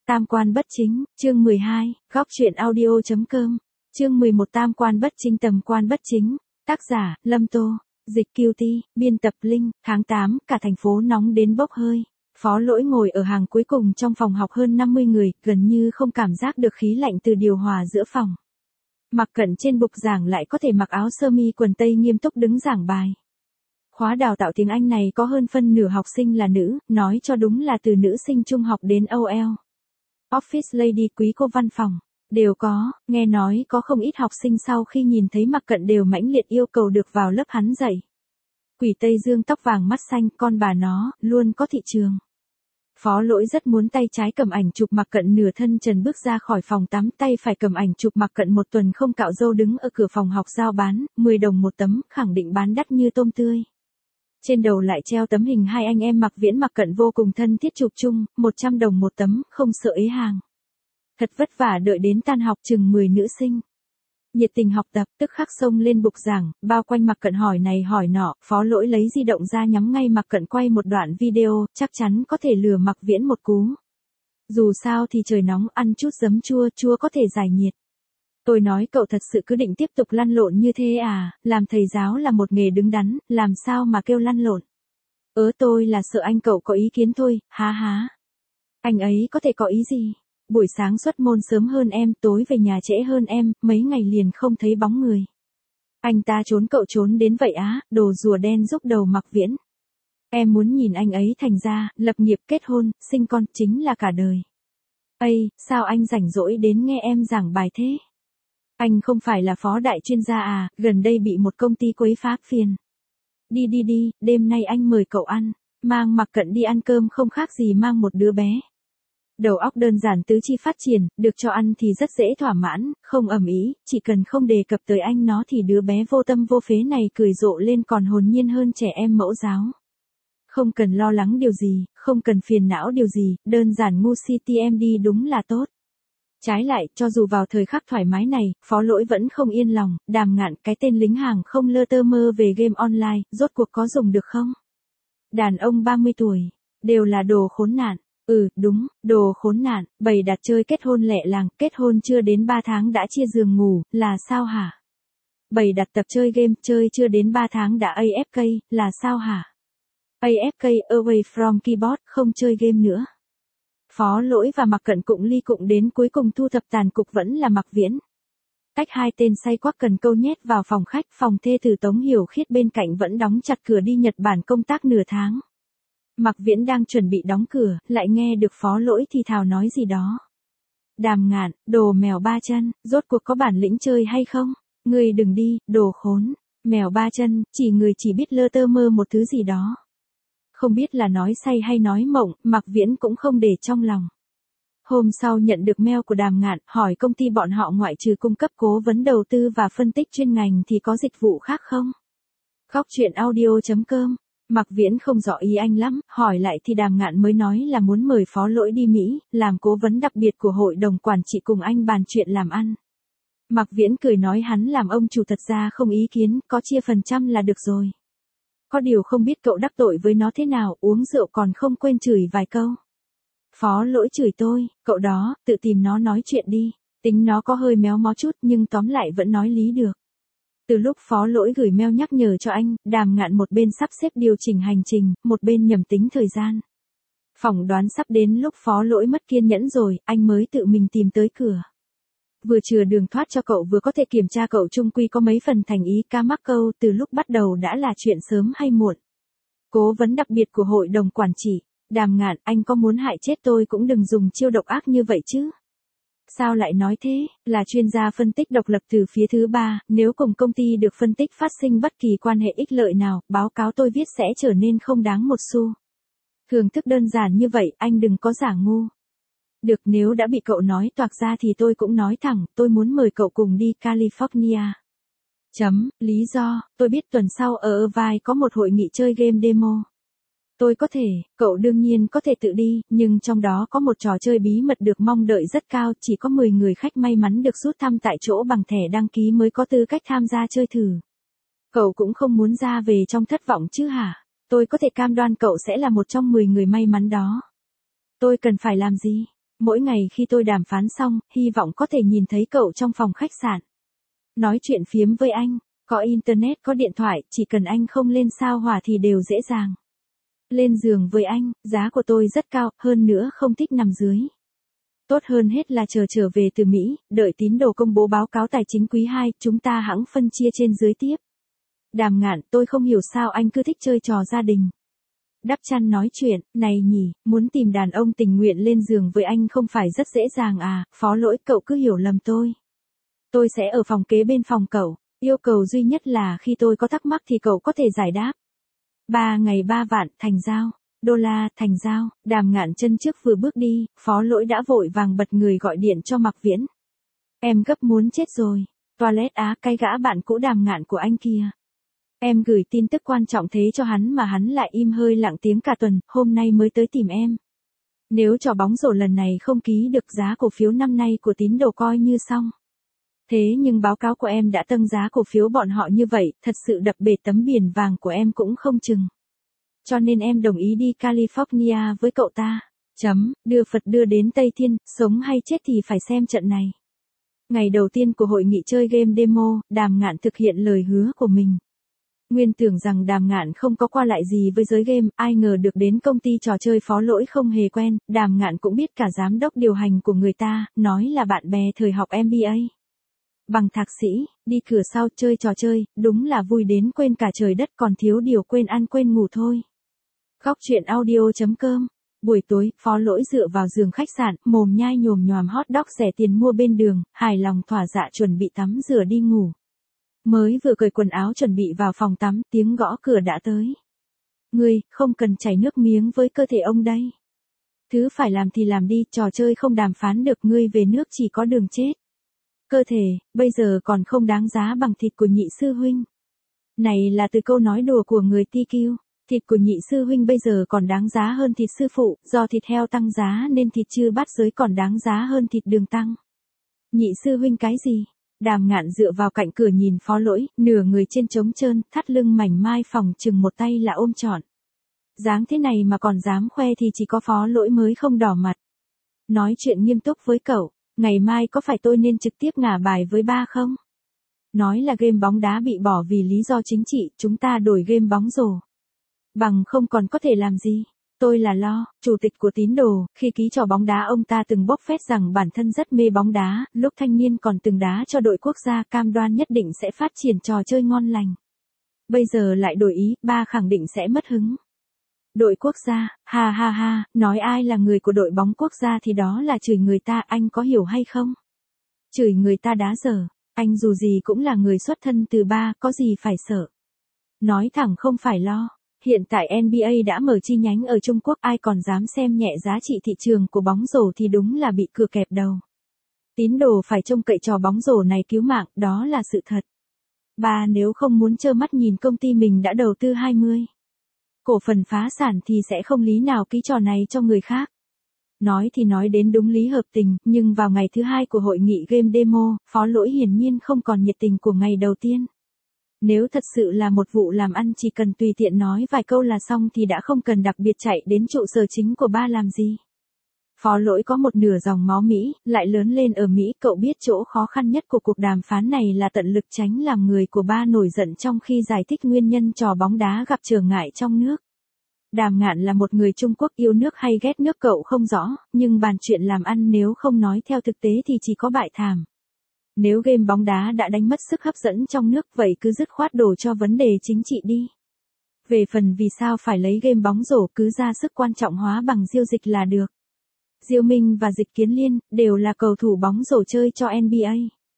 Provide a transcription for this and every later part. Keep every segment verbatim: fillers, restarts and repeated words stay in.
Tam quan bất chính, chương mười hai, góc truyện audio chấm com, chương mười một Tam quan bất chính tầm quan bất chính, tác giả, Lâm Tô, dịch Cutie, biên tập Linh, tháng tám, cả thành phố nóng đến bốc hơi. Phó Lỗi ngồi ở hàng cuối cùng trong phòng học hơn năm mươi người, gần như không cảm giác được khí lạnh từ điều hòa giữa phòng. Mạc Cận trên bục giảng lại có thể mặc áo sơ mi quần tây nghiêm túc đứng giảng bài. Khóa đào tạo tiếng Anh này có hơn phân nửa học sinh là nữ, nói cho đúng là từ nữ sinh trung học đến O L. Office lady, quý cô văn phòng, đều có, nghe nói có không ít học sinh sau khi nhìn thấy Mạc Cận đều mãnh liệt yêu cầu được vào lớp hắn dạy. Quỷ Tây Dương tóc vàng mắt xanh, con bà nó, luôn có thị trường. Phó Lỗi rất muốn tay trái cầm ảnh chụp Mạc Cận nửa thân trần bước ra khỏi phòng tắm, tay phải cầm ảnh chụp Mạc Cận một tuần không cạo râu đứng ở cửa phòng học giao bán, mười đồng một tấm, khẳng định bán đắt như tôm tươi. Trên đầu lại treo tấm hình hai anh em Mạc Viễn Mạc Cận vô cùng thân thiết chụp chung, một trăm đồng một tấm, không sợ ế hàng. Thật vất vả đợi đến tan học chừng mười nữ sinh. Nhiệt tình học tập, tức khắc xông lên bục giảng, bao quanh Mạc Cận hỏi này hỏi nọ, Phó Lỗi lấy di động ra nhắm ngay Mạc Cận quay một đoạn video, chắc chắn có thể lừa Mạc Viễn một cú. Dù sao thì trời nóng, ăn chút giấm chua, chua có thể giải nhiệt. Tôi nói cậu thật sự cứ định tiếp tục lăn lộn như thế à, làm thầy giáo là một nghề đứng đắn, làm sao mà kêu lăn lộn. Ớ tôi là sợ anh cậu có ý kiến thôi, há há. Anh ấy có thể có ý gì? Buổi sáng xuất môn sớm hơn em, tối về nhà trễ hơn em, mấy ngày liền không thấy bóng người. Anh ta trốn cậu trốn đến vậy á, đồ rùa đen giúp đầu Mạc Viễn. Em muốn nhìn anh ấy thành ra, lập nghiệp kết hôn, sinh con, chính là cả đời. Ây, sao anh rảnh rỗi đến nghe em giảng bài thế? Anh không phải là phó đại chuyên gia à, gần đây bị một công ty quấy phá phiền. Đi đi đi, đêm nay anh mời cậu ăn, mang Mạc Cận đi ăn cơm không khác gì mang một đứa bé. Đầu óc đơn giản tứ chi phát triển, được cho ăn thì rất dễ thỏa mãn, không ầm ĩ, chỉ cần không đề cập tới anh nó thì đứa bé vô tâm vô phế này cười rộ lên còn hồn nhiên hơn trẻ em mẫu giáo. Không cần lo lắng điều gì, không cần phiền não điều gì, đơn giản ngu si tê em đi đúng là tốt. Trái lại, cho dù vào thời khắc thoải mái này, Phó Lỗi vẫn không yên lòng, Đàm Ngạn, cái tên lính hàng không lơ tơ mơ về game online, rốt cuộc có dùng được không? Đàn ông ba mươi tuổi, đều là đồ khốn nạn. Ừ, đúng, đồ khốn nạn, bày đặt chơi kết hôn lẹ làng, kết hôn chưa đến ba tháng đã chia giường ngủ, là sao hả? Bày đặt tập chơi game, chơi chưa đến ba tháng đã a ép ca, là sao hả? a ép ca, away from keyboard, không chơi game nữa. Phó Lỗi và Mạc Cận cụng ly cụng đến cuối cùng thu thập tàn cục vẫn là Mạc Viễn. Cách hai tên say quắc cần câu nhét vào phòng khách, phòng thê tử Tống Hiểu Khiết bên cạnh vẫn đóng chặt cửa đi Nhật Bản công tác nửa tháng. Mạc Viễn đang chuẩn bị đóng cửa, lại nghe được Phó Lỗi thì thào nói gì đó. Đàm Ngạn, đồ mèo ba chân, rốt cuộc có bản lĩnh chơi hay không? Ngươi đừng đi, đồ khốn. Mèo ba chân, chỉ người chỉ biết lơ tơ mơ một thứ gì đó. Không biết là nói say hay nói mộng, Mạc Viễn cũng không để trong lòng. Hôm sau nhận được mail của Đàm Ngạn, hỏi công ty bọn họ ngoại trừ cung cấp cố vấn đầu tư và phân tích chuyên ngành thì có dịch vụ khác không? Góc truyện audio chấm com. Mạc Viễn không rõ ý anh lắm, hỏi lại thì Đàm Ngạn mới nói là muốn mời Phó Lỗi đi Mỹ, làm cố vấn đặc biệt của hội đồng quản trị cùng anh bàn chuyện làm ăn. Mạc Viễn cười nói hắn làm ông chủ thật ra không ý kiến, có chia phần trăm là được rồi. Có điều không biết cậu đắc tội với nó thế nào, uống rượu còn không quên chửi vài câu. Phó Lỗi chửi tôi, cậu đó, tự tìm nó nói chuyện đi, tính nó có hơi méo mó chút nhưng tóm lại vẫn nói lý được. Từ lúc Phó Lỗi gửi mail nhắc nhở cho anh, Đàm Ngạn một bên sắp xếp điều chỉnh hành trình, một bên nhầm tính thời gian. Phỏng đoán sắp đến lúc Phó Lỗi mất kiên nhẫn rồi, anh mới tự mình tìm tới cửa. Vừa chừa đường thoát cho cậu vừa có thể kiểm tra cậu trung quy có mấy phần thành ý ca mắc câu, từ lúc bắt đầu đã là chuyện sớm hay muộn. Cố vấn đặc biệt của hội đồng quản trị, Đàm Ngạn, anh có muốn hại chết tôi cũng đừng dùng chiêu độc ác như vậy chứ. Sao lại nói thế, là chuyên gia phân tích độc lập từ phía thứ ba, nếu cùng công ty được phân tích phát sinh bất kỳ quan hệ ích lợi nào, báo cáo tôi viết sẽ trở nên không đáng một xu. Thường thức đơn giản như vậy, anh đừng có giả ngu. Được, nếu đã bị cậu nói toạc ra thì tôi cũng nói thẳng, tôi muốn mời cậu cùng đi California. Chấm, lý do, tôi biết tuần sau ở Irvine có một hội nghị chơi game demo. Tôi có thể, cậu đương nhiên có thể tự đi, nhưng trong đó có một trò chơi bí mật được mong đợi rất cao, chỉ có mười người khách may mắn được rút thăm tại chỗ bằng thẻ đăng ký mới có tư cách tham gia chơi thử. Cậu cũng không muốn ra về trong thất vọng chứ hả? Tôi có thể cam đoan cậu sẽ là một trong mười người may mắn đó. Tôi cần phải làm gì? Mỗi ngày khi tôi đàm phán xong, hy vọng có thể nhìn thấy cậu trong phòng khách sạn. Nói chuyện phiếm với anh, có internet có điện thoại, chỉ cần anh không lên sao hỏa thì đều dễ dàng. Lên giường với anh, giá của tôi rất cao, hơn nữa không thích nằm dưới. Tốt hơn hết là chờ trở về từ Mỹ, đợi tín đồ công bố báo cáo tài chính quý hai, chúng ta hẵng phân chia trên dưới tiếp. Đàm Ngạn, tôi không hiểu sao anh cứ thích chơi trò gia đình. Đắp chăn nói chuyện, này nhỉ, muốn tìm đàn ông tình nguyện lên giường với anh không phải rất dễ dàng à, Phó Lỗi, cậu cứ hiểu lầm tôi. Tôi sẽ ở phòng kế bên phòng cậu, yêu cầu duy nhất là khi tôi có thắc mắc thì cậu có thể giải đáp. Ba ngày ba vạn, thành giao. Đô la, thành giao. Đàm Ngạn chân trước vừa bước đi, Phó Lỗi đã vội vàng bật người gọi điện cho Mạc Viễn. Em gấp muốn chết rồi. Toilet á, cái gã bạn cũ Đàm Ngạn của anh kia. Em gửi tin tức quan trọng thế cho hắn mà hắn lại im hơi lặng tiếng cả tuần, hôm nay mới tới tìm em. Nếu trò bóng rổ lần này không ký được giá cổ phiếu năm nay của tín đồ coi như xong. Thế nhưng báo cáo của em đã tăng giá cổ phiếu bọn họ như vậy, thật sự đập bể tấm biển vàng của em cũng không chừng. Cho nên em đồng ý đi California với cậu ta. Chấm, đưa Phật đưa đến Tây Thiên, sống hay chết thì phải xem trận này. Ngày đầu tiên của hội nghị chơi game demo, Đàm Ngạn thực hiện lời hứa của mình. Nguyên tưởng rằng Đàm Ngạn không có qua lại gì với giới game, ai ngờ được đến công ty trò chơi Phó Lỗi không hề quen, Đàm Ngạn cũng biết cả giám đốc điều hành của người ta, nói là bạn bè thời học em bê a. Bằng thạc sĩ, đi cửa sau chơi trò chơi, đúng là vui đến quên cả trời đất còn thiếu điều quên ăn quên ngủ thôi. Góc chuyện audio chấm com. Buổi tối, Phó Lỗi dựa vào giường khách sạn, mồm nhai nhồm nhòm hot dog rẻ tiền mua bên đường, hài lòng thỏa dạ chuẩn bị tắm rửa đi ngủ. Mới vừa cởi quần áo chuẩn bị vào phòng tắm, tiếng gõ cửa đã tới. Ngươi, không cần chảy nước miếng với cơ thể ông đây. Thứ phải làm thì làm đi, trò chơi không đàm phán được, ngươi về nước chỉ có đường chết. Cơ thể, bây giờ còn không đáng giá bằng thịt của nhị sư huynh. Này là từ câu nói đùa của người ti kiu. Thịt của nhị sư huynh bây giờ còn đáng giá hơn thịt sư phụ, do thịt heo tăng giá nên thịt chư bát giới còn đáng giá hơn thịt đường tăng. Nhị sư huynh cái gì? Đàm Ngạn dựa vào cạnh cửa nhìn Phó Lỗi, nửa người trên trống trơn, thắt lưng mảnh mai phòng chừng một tay là ôm trọn. Dáng thế này mà còn dám khoe thì chỉ có Phó Lỗi mới không đỏ mặt. Nói chuyện nghiêm túc với cậu, ngày mai có phải tôi nên trực tiếp ngả bài với ba không? Nói là game bóng đá bị bỏ vì lý do chính trị, chúng ta đổi game bóng rổ. Bằng không còn có thể làm gì? Tôi là Lo, chủ tịch của tín đồ, khi ký trò bóng đá ông ta từng bốc phét rằng bản thân rất mê bóng đá, lúc thanh niên còn từng đá cho đội quốc gia, cam đoan nhất định sẽ phát triển trò chơi ngon lành. Bây giờ lại đổi ý, ba khẳng định sẽ mất hứng. Đội quốc gia, ha ha ha, nói ai là người của đội bóng quốc gia thì đó là chửi người ta, anh có hiểu hay không? Chửi người ta đá dở, anh dù gì cũng là người xuất thân từ ba, có gì phải sợ. Nói thẳng không phải Lo. Hiện tại en bê a đã mở chi nhánh ở Trung Quốc, ai còn dám xem nhẹ giá trị thị trường của bóng rổ thì đúng là bị cưa kẹp đầu. Tín đồ phải trông cậy trò bóng rổ này cứu mạng, đó là sự thật. Ba nếu không muốn trơ mắt nhìn công ty mình đã đầu tư hai mươi cổ phần phá sản thì sẽ không lý nào ký trò này cho người khác. Nói thì nói đến đúng lý hợp tình, nhưng vào ngày thứ hai của hội nghị game demo, Phó Lỗi hiển nhiên không còn nhiệt tình của ngày đầu tiên. Nếu thật sự là một vụ làm ăn chỉ cần tùy tiện nói vài câu là xong thì đã không cần đặc biệt chạy đến trụ sở chính của ba làm gì. Phó Lỗi có một nửa dòng máu Mỹ, lại lớn lên ở Mỹ, cậu biết chỗ khó khăn nhất của cuộc đàm phán này là tận lực tránh làm người của ba nổi giận trong khi giải thích nguyên nhân trò bóng đá gặp trở ngại trong nước. Đàm Ngạn là một người Trung Quốc, yêu nước hay ghét nước cậu không rõ, nhưng bàn chuyện làm ăn nếu không nói theo thực tế thì chỉ có bại thảm. Nếu game bóng đá đã đánh mất sức hấp dẫn trong nước vậy cứ dứt khoát đổ cho vấn đề chính trị đi. Về phần vì sao phải lấy game bóng rổ cứ ra sức quan trọng hóa bằng Diêu Dịch là được. Diêu Minh và Dịch Kiến Liên đều là cầu thủ bóng rổ chơi cho en bê a.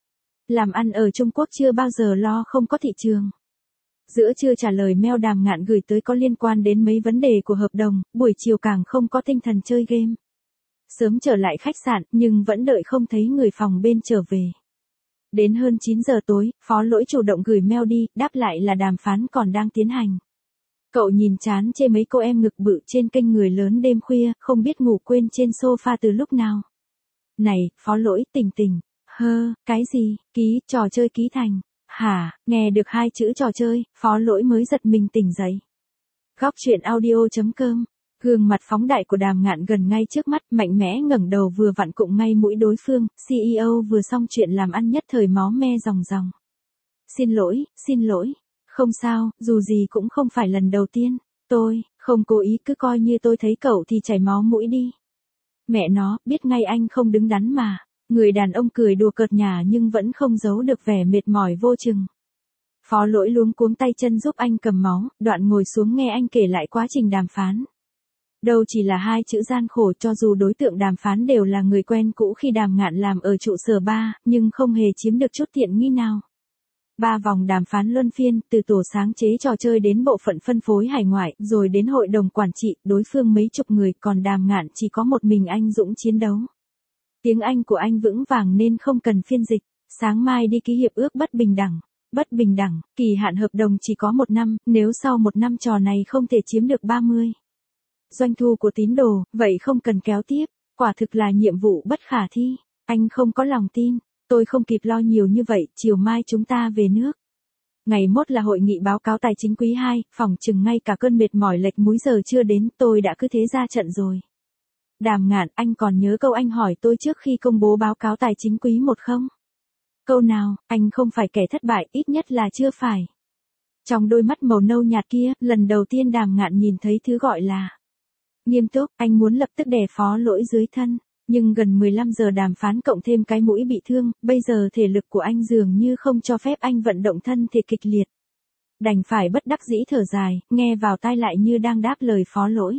Làm ăn ở Trung Quốc chưa bao giờ lo không có thị trường. Giữa trưa trả lời mail Đàm Ngạn gửi tới có liên quan đến mấy vấn đề của hợp đồng, buổi chiều càng không có tinh thần chơi game. Sớm trở lại khách sạn nhưng vẫn đợi không thấy người phòng bên trở về. Đến hơn chín giờ tối, Phó Lỗi chủ động gửi mail đi, đáp lại là đàm phán còn đang tiến hành. Cậu nhìn chán chê mấy cô em ngực bự trên kênh người lớn đêm khuya, không biết ngủ quên trên sofa từ lúc nào. Này, Phó Lỗi, tỉnh tỉnh. Hơ, cái gì, ký, trò chơi ký thành. Hả, nghe được hai chữ trò chơi, Phó Lỗi mới giật mình tỉnh dậy. Góc chuyện audio chấm com Gương mặt phóng đại của Đàm Ngạn gần ngay trước mắt, mạnh mẽ ngẩng đầu vừa vặn cụng ngay mũi đối phương, xê e ô vừa xong chuyện làm ăn nhất thời máu me ròng ròng. Xin lỗi, xin lỗi. Không sao, dù gì cũng không phải lần đầu tiên. Tôi, không cố ý, cứ coi như tôi thấy cậu thì chảy máu mũi đi. Mẹ nó, biết ngay anh không đứng đắn mà. Người đàn ông cười đùa cợt nhả nhưng vẫn không giấu được vẻ mệt mỏi vô chừng. Phó Lỗi luống cuống tay chân giúp anh cầm máu, đoạn ngồi xuống nghe anh kể lại quá trình đàm phán. Đâu chỉ là hai chữ gian khổ, cho dù đối tượng đàm phán đều là người quen cũ khi Đàm Ngạn làm ở trụ sở ba, nhưng không hề chiếm được chút tiện nghi nào. Ba vòng đàm phán luân phiên, từ tổ sáng chế trò chơi đến bộ phận phân phối hải ngoại, rồi đến hội đồng quản trị, đối phương mấy chục người, còn Đàm Ngạn chỉ có một mình anh dũng chiến đấu. Tiếng Anh của anh vững vàng nên không cần phiên dịch. Sáng mai đi ký hiệp ước bất bình đẳng. Bất bình đẳng, kỳ hạn hợp đồng chỉ có một năm, nếu sau một năm trò này không thể chiếm được ba mươi doanh thu của tín đồ, vậy không cần kéo tiếp. Quả thực là nhiệm vụ bất khả thi. Anh không có lòng tin. Tôi không kịp lo nhiều như vậy, chiều mai chúng ta về nước. Ngày mốt là hội nghị báo cáo tài chính quý hai, phỏng chừng ngay cả cơn mệt mỏi lệch múi giờ chưa đến, tôi đã cứ thế ra trận rồi. Đàm Ngạn, anh còn nhớ câu anh hỏi tôi trước khi công bố báo cáo tài chính quý một không? Câu nào, anh không phải kẻ thất bại, ít nhất là chưa phải. Trong đôi mắt màu nâu nhạt kia, lần đầu tiên Đàm Ngạn nhìn thấy thứ gọi là nghiêm túc. Anh muốn lập tức đè Phó Lỗi dưới thân. Nhưng gần mười lăm giờ đàm phán cộng thêm cái mũi bị thương, bây giờ thể lực của anh dường như không cho phép anh vận động thân thể kịch liệt. Đành phải bất đắc dĩ thở dài, nghe vào tai lại như đang đáp lời Phó Lỗi.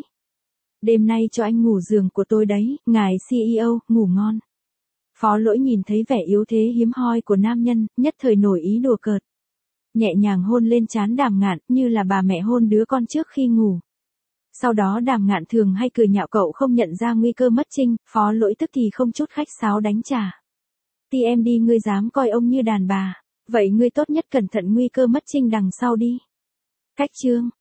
Đêm nay cho anh ngủ giường của tôi đấy, ngài xê e ô, ngủ ngon. Phó Lỗi nhìn thấy vẻ yếu thế hiếm hoi của nam nhân, nhất thời nổi ý đùa cợt. Nhẹ nhàng hôn lên trán Đàm Ngạn, như là bà mẹ hôn đứa con trước khi ngủ. Sau đó Đàm Ngạn thường hay cười nhạo cậu không nhận ra nguy cơ mất trinh, Phó Lỗi tức thì không chút khách sáo đánh trả. Ti em đi, ngươi dám coi ông như đàn bà, vậy ngươi tốt nhất cẩn thận nguy cơ mất trinh đằng sau đi. Cách chương